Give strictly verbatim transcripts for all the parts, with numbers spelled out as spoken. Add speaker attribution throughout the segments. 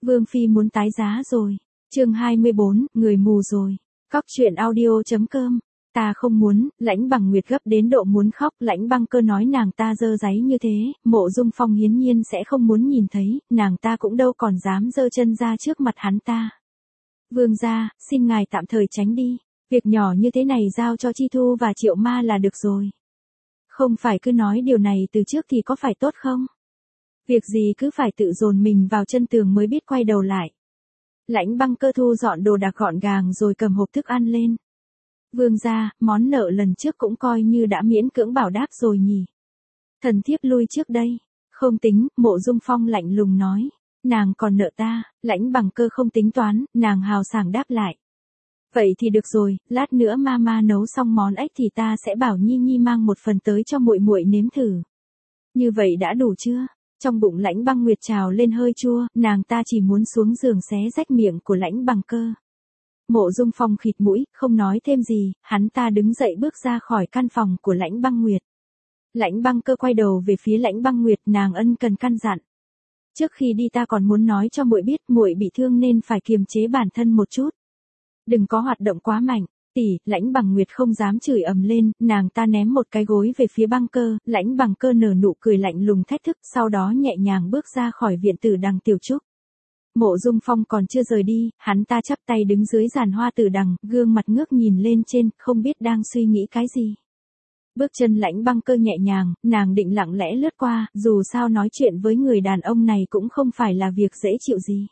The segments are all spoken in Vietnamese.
Speaker 1: Vương Phi muốn tái giá rồi. Chương hai mươi bốn, người mù rồi. Cóc truyện audio.com. Ta không muốn, Lãnh Bằng Nguyệt gấp đến độ muốn khóc, Lãnh Băng Cơ nói nàng ta dơ dáy như thế, Mộ Dung Phong hiển nhiên sẽ không muốn nhìn thấy, nàng ta cũng đâu còn dám dơ chân ra trước mặt hắn ta. Vương gia, xin ngài tạm thời tránh đi, việc nhỏ như thế này giao cho Chi Thu và Triệu Ma là được rồi. Không phải cứ nói điều này từ trước thì có phải tốt không? Việc gì cứ phải tự dồn mình vào chân tường mới biết quay đầu lại. Lãnh Băng Cơ thu dọn đồ đạc gọn gàng rồi cầm hộp thức ăn lên. Vương gia, món nợ lần trước cũng coi như đã miễn cưỡng bảo đáp rồi nhỉ. Thần thiếp lui trước đây. Không tính, Mộ Dung Phong lạnh lùng nói. Nàng còn nợ ta. Lãnh Bằng Cơ không tính toán, nàng hào sảng đáp lại. Vậy thì được rồi, lát nữa mama nấu xong món ếch thì ta sẽ bảo Nhi Nhi mang một phần tới cho muội muội nếm thử. Như vậy đã đủ chưa? Trong bụng Lãnh Băng Nguyệt trào lên hơi chua, nàng ta chỉ muốn xuống giường xé rách miệng của Lãnh Bằng Cơ. Mộ Dung Phong khịt mũi, không nói thêm gì, hắn ta đứng dậy bước ra khỏi căn phòng của Lãnh Băng Nguyệt. Lãnh Băng Cơ quay đầu về phía Lãnh Băng Nguyệt, nàng ân cần căn dặn. Trước khi đi ta còn muốn nói cho muội biết, muội bị thương nên phải kiềm chế bản thân một chút. Đừng có hoạt động quá mạnh. Tỷ, Lãnh Bằng Nguyệt không dám chửi ầm lên, nàng ta ném một cái gối về phía Băng Cơ, Lãnh Bằng Cơ nở nụ cười lạnh lùng thách thức, sau đó nhẹ nhàng bước ra khỏi viện tử đằng tiểu trúc. Mộ Dung Phong còn chưa rời đi, hắn ta chắp tay đứng dưới giàn hoa tử đằng, gương mặt ngước nhìn lên trên, không biết đang suy nghĩ cái gì. Bước chân Lãnh Băng Cơ nhẹ nhàng, nàng định lặng lẽ lướt qua, dù sao nói chuyện với người đàn ông này cũng không phải là việc dễ chịu gì.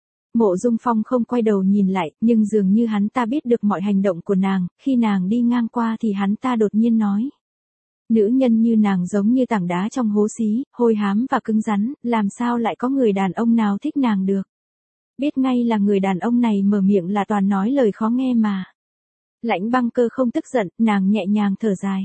Speaker 1: Mộ Dung Phong không quay đầu nhìn lại, nhưng dường như hắn ta biết được mọi hành động của nàng, khi nàng đi ngang qua thì hắn ta đột nhiên nói. Nữ nhân như nàng giống như tảng đá trong hố xí, hôi hám và cứng rắn, làm sao lại có người đàn ông nào thích nàng được. Biết ngay là người đàn ông này mở miệng là toàn nói lời khó nghe mà. Lãnh Băng Cơ không tức giận, nàng nhẹ nhàng thở dài.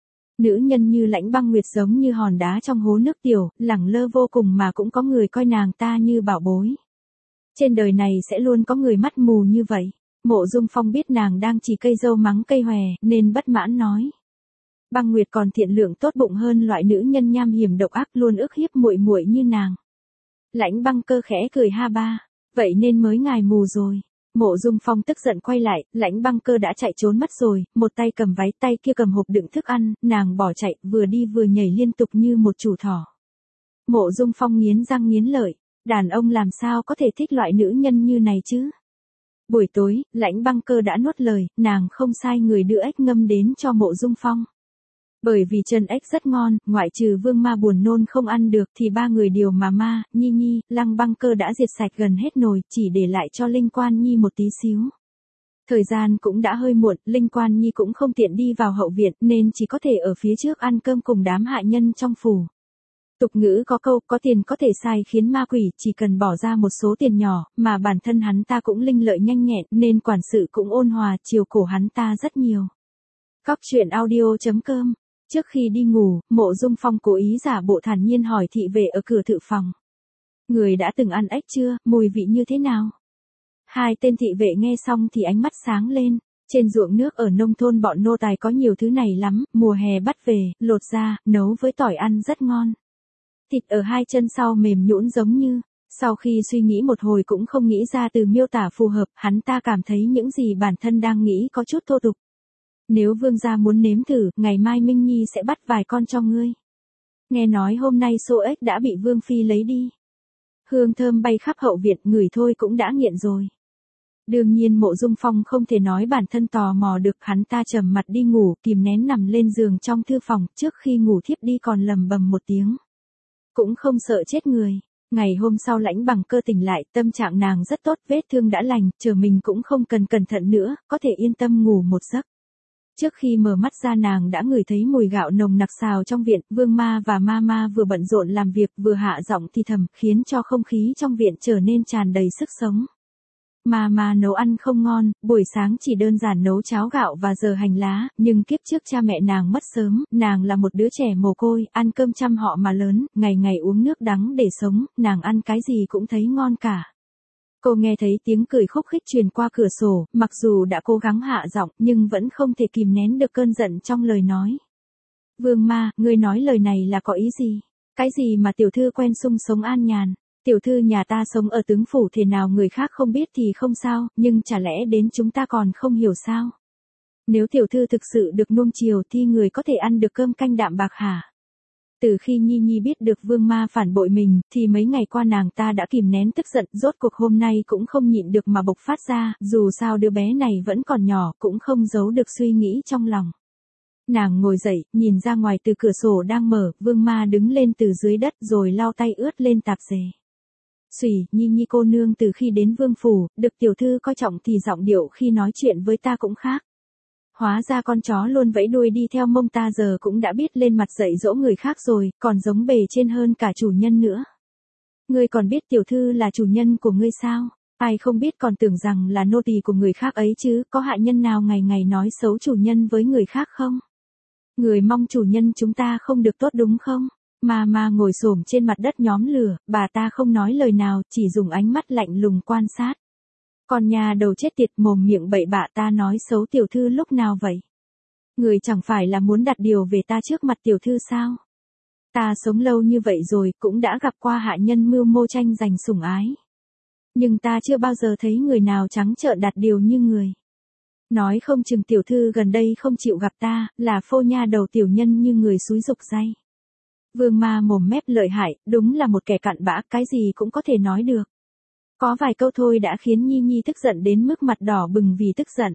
Speaker 1: Nữ nhân như Lãnh Băng Nguyệt giống như hòn đá trong hố nước tiểu, lẳng lơ vô cùng mà cũng có người coi nàng ta như bảo bối. Trên đời này sẽ luôn có người mắt mù như vậy. Mộ Dung Phong biết nàng đang chỉ cây dâu mắng cây hòe, nên bất mãn nói. Băng Nguyệt còn thiện lượng tốt bụng hơn loại nữ nhân nham hiểm độc ác luôn ức hiếp muội muội như nàng. Lãnh Băng Cơ khẽ cười ha ba. Vậy nên mới ngài mù rồi. Mộ Dung Phong tức giận quay lại, Lãnh Băng Cơ đã chạy trốn mất rồi, một tay cầm váy tay kia cầm hộp đựng thức ăn, nàng bỏ chạy, vừa đi vừa nhảy liên tục như một chủ thỏ. Mộ Dung Phong nghiến răng nghiến lợi. Đàn ông làm sao có thể thích loại nữ nhân như này chứ? Buổi tối, Lãnh Băng Cơ đã nuốt lời, nàng không sai người đưa ếch ngâm đến cho Mộ Dung Phong. Bởi vì chân ếch rất ngon, ngoại trừ Vương Ma buồn nôn không ăn được thì ba người điều mà Ma, Nhi Nhi, Lăng Băng Cơ đã diệt sạch gần hết nồi, chỉ để lại cho Linh Quan Nhi một tí xíu. Thời gian cũng đã hơi muộn, Linh Quan Nhi cũng không tiện đi vào hậu viện nên chỉ có thể ở phía trước ăn cơm cùng đám hạ nhân trong phủ. Tục ngữ có câu, có tiền có thể sai khiến ma quỷ, chỉ cần bỏ ra một số tiền nhỏ, mà bản thân hắn ta cũng linh lợi nhanh nhẹn, nên quản sự cũng ôn hòa, chiều cổ hắn ta rất nhiều. Cóc truyện audio.com. Trước khi đi ngủ, Mộ Dung Phong cố ý giả bộ thản nhiên hỏi thị vệ ở cửa thự phòng. Người đã từng ăn ếch chưa, mùi vị như thế nào? Hai tên thị vệ nghe xong thì ánh mắt sáng lên. Trên ruộng nước ở nông thôn bọn nô tài có nhiều thứ này lắm, mùa hè bắt về, lột ra, nấu với tỏi ăn rất ngon. Thịt ở hai chân sau mềm nhũn giống như, sau khi suy nghĩ một hồi cũng không nghĩ ra từ miêu tả phù hợp, hắn ta cảm thấy những gì bản thân đang nghĩ có chút thô tục. Nếu vương gia muốn nếm thử, ngày mai Minh Nhi sẽ bắt vài con cho ngươi. Nghe nói hôm nay xô ếch đã bị Vương Phi lấy đi. Hương thơm bay khắp hậu viện, ngửi thôi cũng đã nghiện rồi. Đương nhiên Mộ Dung Phong không thể nói bản thân tò mò được, hắn ta trầm mặt đi ngủ, kìm nén nằm lên giường trong thư phòng, trước khi ngủ thiếp đi còn lầm bầm một tiếng. Cũng không sợ chết người. Ngày hôm sau Lãnh Bằng Cơ tỉnh lại, tâm trạng nàng rất tốt, vết thương đã lành, chờ mình cũng không cần cẩn thận nữa, có thể yên tâm ngủ một giấc. Trước khi mở mắt ra nàng đã ngửi thấy mùi gạo nồng nặc xào trong viện, Vương Ma và Mama vừa bận rộn làm việc vừa hạ giọng thì thầm, khiến cho không khí trong viện trở nên tràn đầy sức sống. Mama nấu ăn không ngon, buổi sáng chỉ đơn giản nấu cháo gạo và giờ hành lá, nhưng kiếp trước cha mẹ nàng mất sớm, nàng là một đứa trẻ mồ côi, ăn cơm chăm họ mà lớn, ngày ngày uống nước đắng để sống, nàng ăn cái gì cũng thấy ngon cả. Cô nghe thấy tiếng cười khúc khích truyền qua cửa sổ, mặc dù đã cố gắng hạ giọng nhưng vẫn không thể kìm nén được cơn giận trong lời nói. Vương Ma, ngươi nói lời này là có ý gì? Cái gì mà tiểu thư quen sung sống an nhàn? Tiểu thư nhà ta sống ở tướng phủ thế nào người khác không biết thì không sao, nhưng chả lẽ đến chúng ta còn không hiểu sao? Nếu tiểu thư thực sự được nuông chiều thì người có thể ăn được cơm canh đạm bạc hả? Từ khi Nhi Nhi biết được Vương Ma phản bội mình, thì mấy ngày qua nàng ta đã kìm nén tức giận, rốt cuộc hôm nay cũng không nhịn được mà bộc phát ra, dù sao đứa bé này vẫn còn nhỏ, cũng không giấu được suy nghĩ trong lòng. Nàng ngồi dậy, nhìn ra ngoài từ cửa sổ đang mở, Vương Ma đứng lên từ dưới đất rồi lau tay ướt lên tạp dề. Xùy, Nhi Nhi cô nương từ khi đến Vương phủ, được tiểu thư coi trọng thì giọng điệu khi nói chuyện với ta cũng khác. Hóa ra con chó luôn vẫy đuôi đi theo mông ta giờ cũng đã biết lên mặt dạy dỗ người khác rồi, còn giống bề trên hơn cả chủ nhân nữa. Ngươi còn biết tiểu thư là chủ nhân của ngươi sao? Ai không biết còn tưởng rằng là nô tỳ của người khác ấy chứ, có hạ nhân nào ngày ngày nói xấu chủ nhân với người khác không? Người mong chủ nhân chúng ta không được tốt đúng không? Mà mà ngồi xổm trên mặt đất nhóm lửa, bà ta không nói lời nào, chỉ dùng ánh mắt lạnh lùng quan sát. Con nhà đầu chết tiệt mồm miệng bậy bạ ta nói xấu tiểu thư lúc nào vậy? Người chẳng phải là muốn đặt điều về ta trước mặt tiểu thư sao? Ta sống lâu như vậy rồi cũng đã gặp qua hạ nhân mưu mô tranh giành sủng ái. Nhưng ta chưa bao giờ thấy người nào trắng trợn đặt điều như người. Nói không chừng tiểu thư gần đây không chịu gặp ta, là phô nha đầu tiểu nhân như người xúi dục day. Vương Ma mồm mép lợi hại, đúng là một kẻ cặn bã, cái gì cũng có thể nói được. Có vài câu thôi đã khiến Nhi Nhi tức giận đến mức mặt đỏ bừng vì tức giận.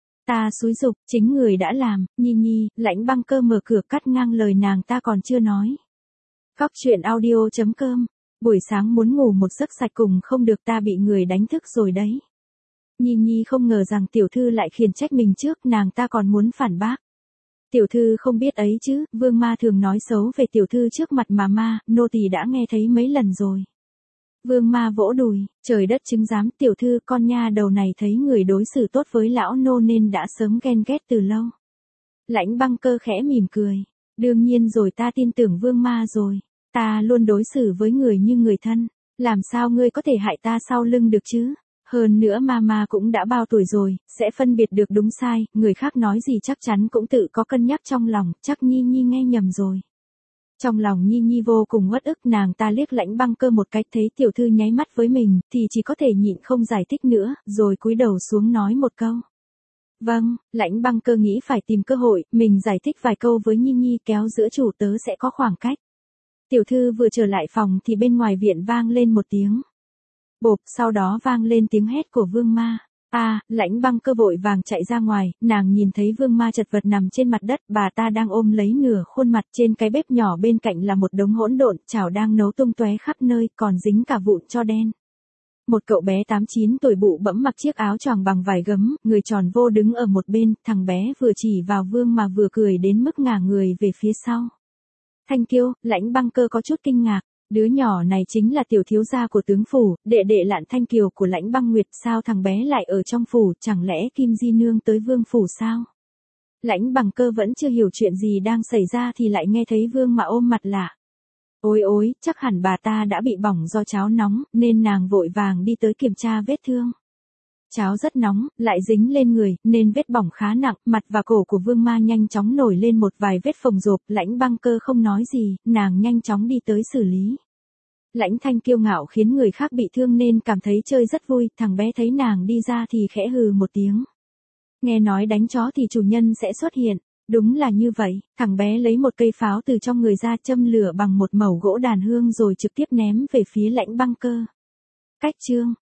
Speaker 1: Ta xúi dục, chính người đã làm, Nhi Nhi, Lãnh Băng Cơ mở cửa cắt ngang lời nàng ta còn chưa nói. Góc truyện audio chấm com, buổi sáng muốn ngủ một giấc sạch cùng không được ta bị người đánh thức rồi đấy. Nhi Nhi không ngờ rằng tiểu thư lại khiển trách mình trước, nàng ta còn muốn phản bác. Tiểu thư không biết ấy chứ, Vương Ma thường nói xấu về tiểu thư trước mặt mà ma, nô tỳ đã nghe thấy mấy lần rồi. Vương Ma vỗ đùi, trời đất chứng giám, tiểu thư con nha đầu này thấy người đối xử tốt với lão nô nên đã sớm ghen ghét từ lâu. Lãnh Băng Cơ khẽ mỉm cười, đương nhiên rồi, ta tin tưởng Vương Ma rồi, ta luôn đối xử với người như người thân, làm sao ngươi có thể hại ta sau lưng được chứ? Hơn nữa Mama cũng đã bao tuổi rồi, sẽ phân biệt được đúng sai, người khác nói gì chắc chắn cũng tự có cân nhắc trong lòng, chắc Nhi Nhi nghe nhầm rồi. Trong lòng Nhi Nhi vô cùng uất ức, nàng ta liếc Lãnh Băng Cơ một cái, thấy tiểu thư nháy mắt với mình, thì chỉ có thể nhịn không giải thích nữa, rồi cúi đầu xuống nói một câu. Vâng, Lãnh Băng Cơ nghĩ phải tìm cơ hội, mình giải thích vài câu với Nhi Nhi, kéo giữa chủ tớ sẽ có khoảng cách. Tiểu thư vừa trở lại phòng thì bên ngoài viện vang lên một tiếng bộp, sau đó vang lên tiếng hét của Vương Ma. A, à, Lãnh Băng Cơ vội vàng chạy ra ngoài, nàng nhìn thấy Vương Ma chật vật nằm trên mặt đất, bà ta đang ôm lấy nửa khuôn mặt, trên cái bếp nhỏ bên cạnh là một đống hỗn độn, chảo đang nấu tung tóe khắp nơi, còn dính cả vụn tro đen. Một cậu bé tám chín tuổi bụ bẫm mặc chiếc áo choàng bằng vải gấm, người tròn vô đứng ở một bên, thằng bé vừa chỉ vào Vương mà vừa cười đến mức ngả người về phía sau. Thanh Kiêu, Lãnh Băng Cơ có chút kinh ngạc. Đứa nhỏ này chính là tiểu thiếu gia của tướng phủ, đệ đệ Lạn Thanh Kiều của Lãnh Băng Nguyệt, sao thằng bé lại ở trong phủ, chẳng lẽ Kim Di Nương tới Vương phủ sao? Lãnh Băng Cơ vẫn chưa hiểu chuyện gì đang xảy ra thì lại nghe thấy Vương mà ôm mặt lạ. Ôi ôi, chắc hẳn bà ta đã bị bỏng do cháo nóng, nên nàng vội vàng đi tới kiểm tra vết thương. Cháo rất nóng, lại dính lên người, nên vết bỏng khá nặng, mặt và cổ của Vương Ma nhanh chóng nổi lên một vài vết phồng rộp, Lãnh Băng Cơ không nói gì, nàng nhanh chóng đi tới xử lý. Lãnh Thanh kiêu ngạo khiến người khác bị thương nên cảm thấy chơi rất vui, thằng bé thấy nàng đi ra thì khẽ hừ một tiếng. Nghe nói đánh chó thì chủ nhân sẽ xuất hiện, đúng là như vậy, thằng bé lấy một cây pháo từ trong người ra châm lửa bằng một mẩu gỗ đàn hương rồi trực tiếp ném về phía Lãnh Băng Cơ. Cách chương